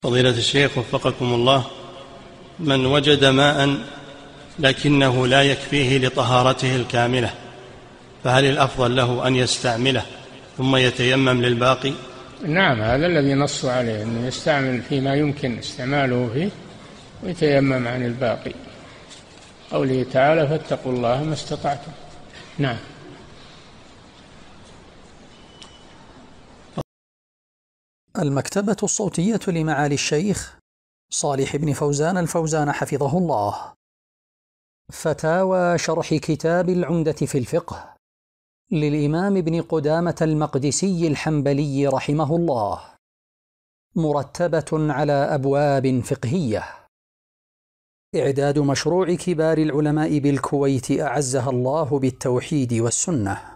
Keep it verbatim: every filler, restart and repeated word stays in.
فضيلة الشيخ وفقكم الله، من وجد ماء لكنه لا يكفيه لطهارته الكاملة، فهل الأفضل له أن يستعمله ثم يتيمم للباقي؟ نعم، هذا الذي نص عليه، أنه يستعمل فيما يمكن استعماله فيه ويتيمم عن الباقي. قوله تعالى: فاتقوا الله ما استطعتم. نعم. المكتبة الصوتية لمعالي الشيخ صالح بن فوزان الفوزان حفظه الله. فتاوى شرح كتاب العمدة في الفقه للإمام ابن قدامة المقدسي الحنبلي رحمه الله، مرتبة على أبواب فقهية. إعداد مشروع كبار العلماء بالكويت أعزها الله بالتوحيد والسنة.